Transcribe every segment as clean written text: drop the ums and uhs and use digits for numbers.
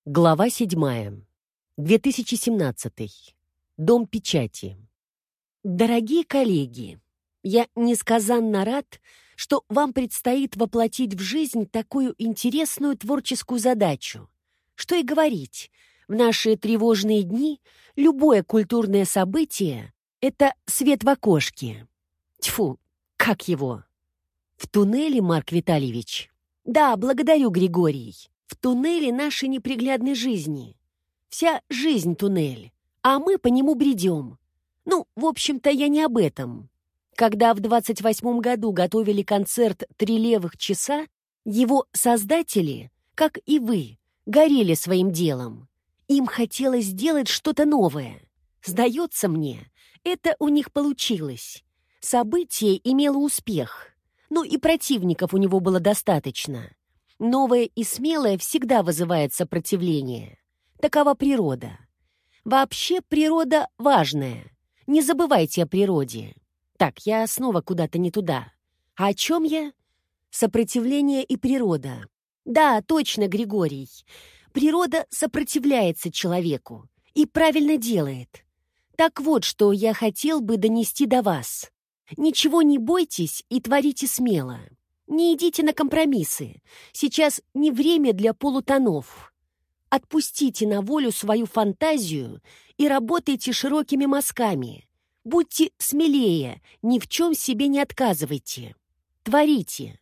Глава 7. 2017. Дом печати. Дорогие коллеги, я несказанно рад, что вам предстоит воплотить в жизнь такую интересную творческую задачу. Что и говорить, в наши тревожные дни любое культурное событие — это свет в окошке. Тьфу, как его? В туннеле, Марк Витальевич? Да, благодарю, Григорий. В туннеле нашей неприглядной жизни. Вся жизнь — туннель, а мы по нему бредем. Ну, в общем-то, я не об этом. Когда в 28-м году готовили концерт «Три левых часа», его создатели, как и вы, горели своим делом. Им хотелось сделать что-то новое. Сдается мне, это у них получилось. Событие имело успех. Ну и противников у него было достаточно. Новое и смелое всегда вызывает сопротивление. Такова природа. Вообще природа важная. Не забывайте о природе. Так, я снова куда-то не туда. А о чем я? Сопротивление и природа. Да, точно, Григорий. Природа сопротивляется человеку и правильно делает. Так вот, что я хотел бы донести до вас. Ничего не бойтесь и творите смело. Не идите на компромиссы. Сейчас не время для полутонов. Отпустите на волю свою фантазию и работайте широкими мазками. Будьте смелее, ни в чем себе не отказывайте. Творите.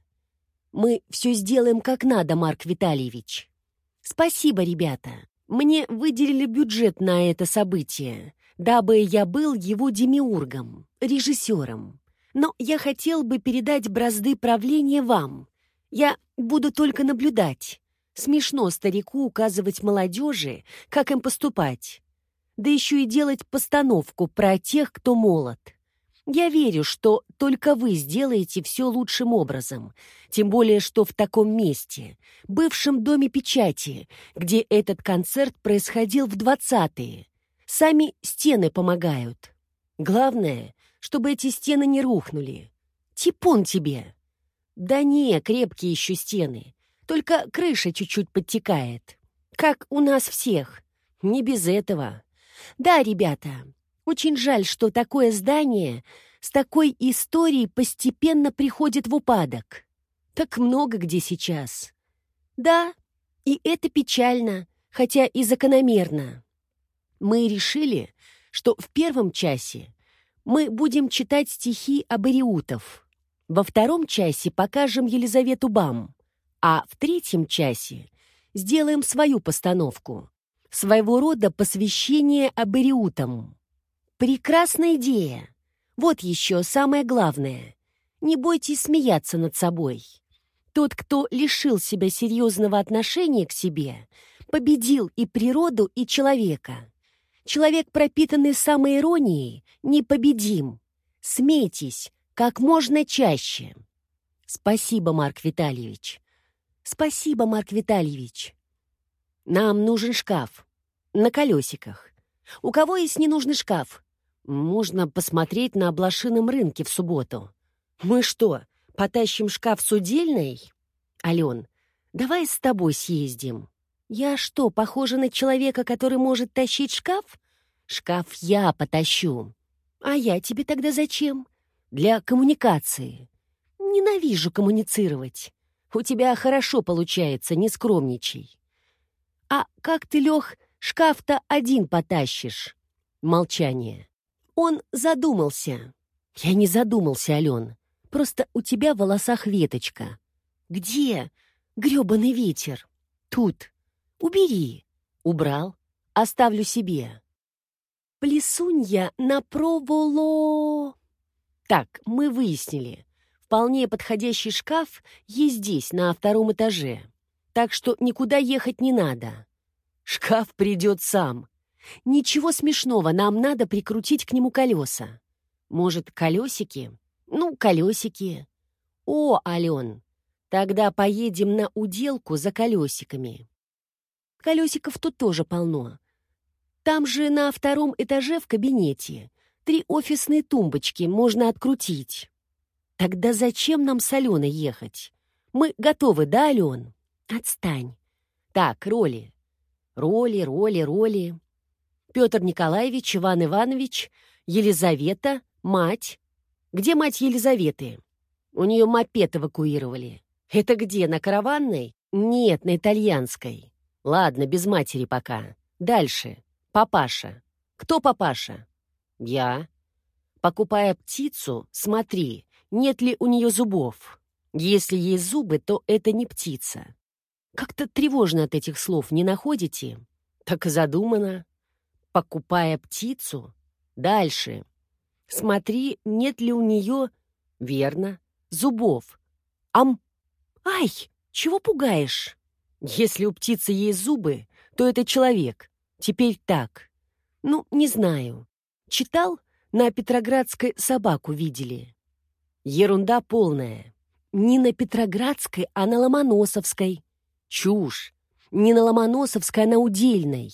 Мы все сделаем как надо, Марк Витальевич. Спасибо, ребята. Мне выделили бюджет на это событие, дабы я был его демиургом, режиссером. Но я хотел бы передать бразды правления вам. Я буду только наблюдать. Смешно старику указывать молодежи, как им поступать. Да еще и делать постановку про тех, кто молод. Я верю, что только вы сделаете все лучшим образом. Тем более, что в таком месте, бывшем доме печати, где этот концерт происходил в 20-е. Сами стены помогают. Главное — чтобы эти стены не рухнули. Типун тебе! Да не, крепкие еще стены. Только крыша чуть-чуть подтекает. Как у нас всех. Не без этого. Да, ребята, очень жаль, что такое здание с такой историей постепенно приходит в упадок. Так много где сейчас. Да, и это печально, хотя и закономерно. Мы решили, что в первом часе мы будем читать стихи абориутов. Во втором часе покажем Елизавету Бам, а в третьем часе сделаем свою постановку, своего рода посвящение абориутам. Прекрасная идея. Вот еще самое главное. Не бойтесь смеяться над собой. Тот, кто лишил себя серьезного отношения к себе, победил и природу, и человека. Человек, пропитанный самоиронией, непобедим. Смейтесь как можно чаще. Спасибо, Марк Витальевич. Спасибо, Марк Витальевич. Нам нужен шкаф. На колесиках. У кого есть ненужный шкаф? Можно посмотреть на блошином рынке в субботу. Мы что, потащим шкаф с удельной? Ален, давай с тобой съездим. Я что, похожа на человека, который может тащить шкаф? Шкаф я потащу. А я тебе тогда зачем? Для коммуникации. Ненавижу коммуницировать. У тебя хорошо получается, не скромничай. А как ты, Лех, шкаф-то один потащишь? Молчание. Он задумался. Я не задумался, Ален. Просто у тебя в волосах веточка. Где? Грёбаный ветер. Тут. Убери. Убрал. Оставлю себе. Плесунья на проволо. Так, мы выяснили. Вполне подходящий шкаф есть здесь, на втором этаже. Так что никуда ехать не надо. Шкаф придет сам. Ничего смешного, нам надо прикрутить к нему колеса. Может, колесики? Ну, колесики. О, Ален, тогда поедем на уделку за колесиками. Колесиков тут тоже полно. Там же на втором этаже в кабинете 3 офисные тумбочки можно открутить. Тогда зачем нам с Аленой ехать? Мы готовы, да, Ален? Отстань. Так, роли. Роли, роли, роли. Петр Николаевич, Иван Иванович, Елизавета, мать. Где мать Елизаветы? У нее мопед эвакуировали. Это где, на Караванной? Нет, на Итальянской. Ладно, без матери пока. Дальше. Папаша. Кто папаша? Я. Покупая птицу, смотри, нет ли у нее зубов. Если есть зубы, то это не птица. Как-то тревожно от этих слов, не находите? Так и задумано. Покупая птицу. Дальше. Смотри, нет ли у нее, верно, зубов. Ай, чего пугаешь? Если у птицы есть зубы, то это человек. Теперь так. Ну, не знаю. Читал? На Петроградской собаку видели. Ерунда полная. Не на Петроградской, а на Ломоносовской. Чушь. Не на Ломоносовской, а на Удельной.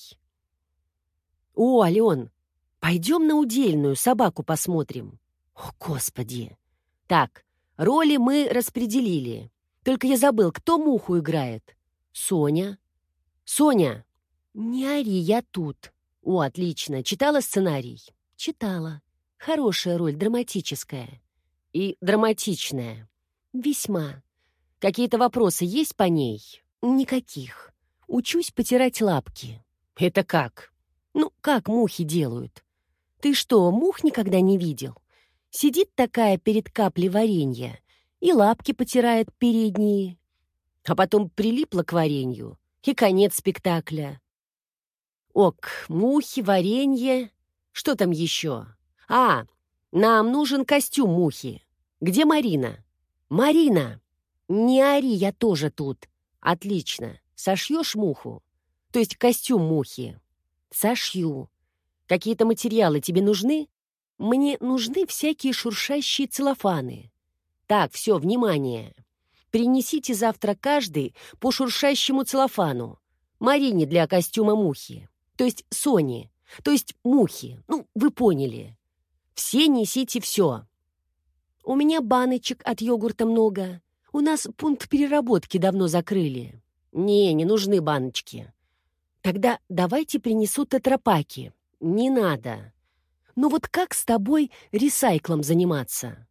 О, Ален, пойдем на Удельную, собаку посмотрим. О, Господи. Так, роли мы распределили. Только я забыл, кто муху играет. Соня. Соня. Не ори, я тут. О, отлично. Читала сценарий? Читала. Хорошая роль, драматическая. И драматичная. Весьма. Какие-то вопросы есть по ней? Никаких. Учусь потирать лапки. Это как? Ну, как мухи делают? Ты что, мух никогда не видел? Сидит такая перед каплей варенья и лапки потирает передние. А потом прилипла к варенью, и конец спектакля. Ок, мухи, варенье. Что там еще? А, нам нужен костюм мухи. Где Марина? Марина! Не ори, я тоже тут. Отлично. Сошьешь муху? То есть костюм мухи? Сошью. Какие-то материалы тебе нужны? Мне нужны всякие шуршащие целлофаны. Так, все, внимание. Принесите завтра каждый по шуршащему целлофану. Марине для костюма мухи. То есть Соне. То есть мухи. Ну, вы поняли. Все несите все. У меня баночек от йогурта много. У нас пункт переработки давно закрыли. Не нужны баночки. Тогда давайте принесу тетрапаки. Не надо. Ну вот как с тобой ресайклом заниматься?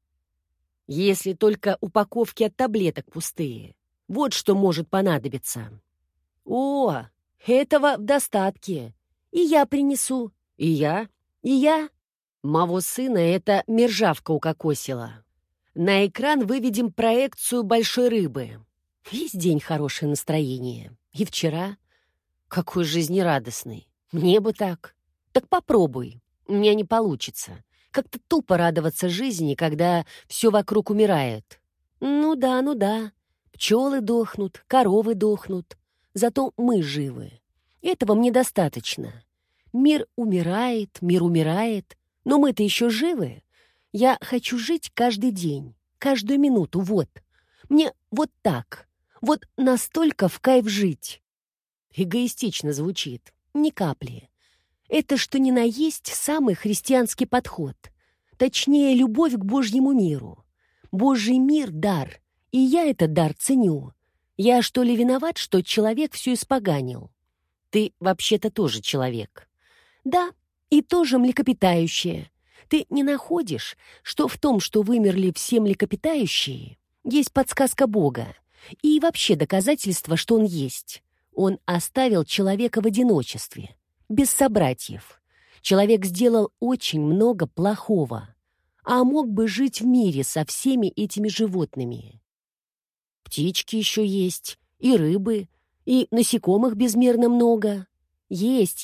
Если только упаковки от таблеток пустые. Вот что может понадобиться. О, этого в достатке. И я принесу. И я. Моего сына эта мержавка укокосила. На экран выведем проекцию большой рыбы. Весь день хорошее настроение. И вчера. Какой жизнерадостный. Мне бы так. Так попробуй. У меня не получится. Как-то тупо радоваться жизни, когда все вокруг умирает. Ну да. Пчелы дохнут, коровы дохнут. Зато мы живы. Этого мне достаточно. Мир умирает, но мы-то еще живы. Я хочу жить каждый день, каждую минуту, вот. Мне вот так, вот настолько в кайф жить. Эгоистично звучит, ни капли. Это что ни на есть самый христианский подход. Точнее, любовь к Божьему миру. Божий мир — дар, и я этот дар ценю. Я что ли виноват, что человек все испоганил? Ты вообще-то тоже человек. Да, и тоже млекопитающее. Ты не находишь, что в том, что вымерли все млекопитающие, есть подсказка Бога и вообще доказательство, что Он есть? Он оставил человека в одиночестве, без собратьев. Человек сделал очень много плохого, а мог бы жить в мире со всеми этими животными. Птички еще есть, и рыбы, и насекомых безмерно много. Есть.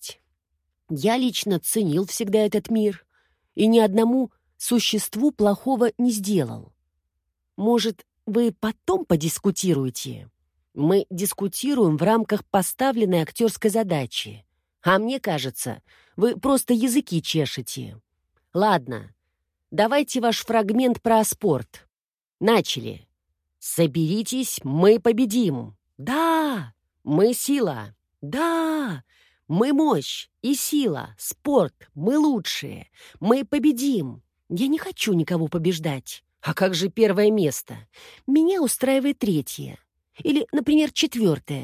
Я лично ценил всегда этот мир и ни одному существу плохого не сделал. Может, вы потом подискутируете? Мы дискутируем в рамках поставленной актерской задачи. А мне кажется, вы просто языки чешете. Ладно, давайте ваш фрагмент про спорт. Начали. Соберитесь, мы победим. Да, мы сила. Да, мы мощь и сила. Спорт, мы лучшие. Мы победим. Я не хочу никого побеждать. А как же первое место? Меня устраивает третье. Или, например, четвертое.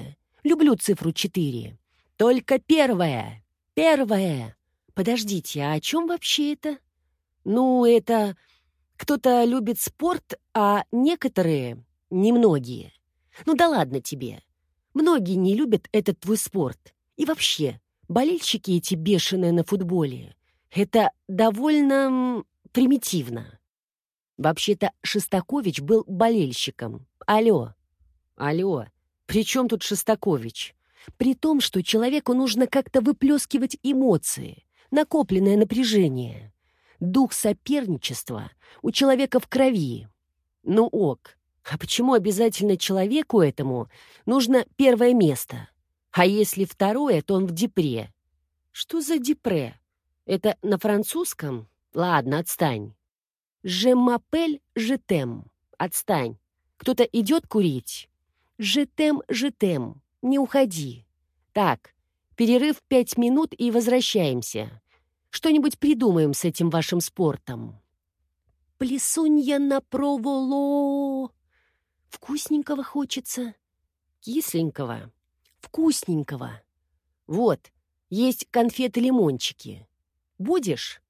Люблю цифру 4. Только первая. Первая. Подождите, а о чем вообще это? Ну, это кто-то любит спорт, а некоторые, немногие. Ну да ладно тебе. Многие не любят этот твой спорт. И вообще, болельщики эти бешеные на футболе, это довольно примитивно. Вообще-то Шостакович был болельщиком. Алло. Алло. При чем тут Шостакович? При том, что человеку нужно как-то выплескивать эмоции, накопленное напряжение. Дух соперничества у человека в крови. Ну ок. А почему обязательно человеку этому нужно первое место? А если второе, то он в депре. Что за депре? Это на французском? Ладно, отстань. «Je m'appelle, je t'aime». Отстань. Кто-то идет курить? «Je t'aime, je t'aime». Не уходи. Так, перерыв 5 минут и возвращаемся. Что-нибудь придумаем с этим вашим спортом. Плесунья на проволо. Вкусненького хочется. Кисленького. Вкусненького. Вот, есть конфеты-лимончики. Будешь?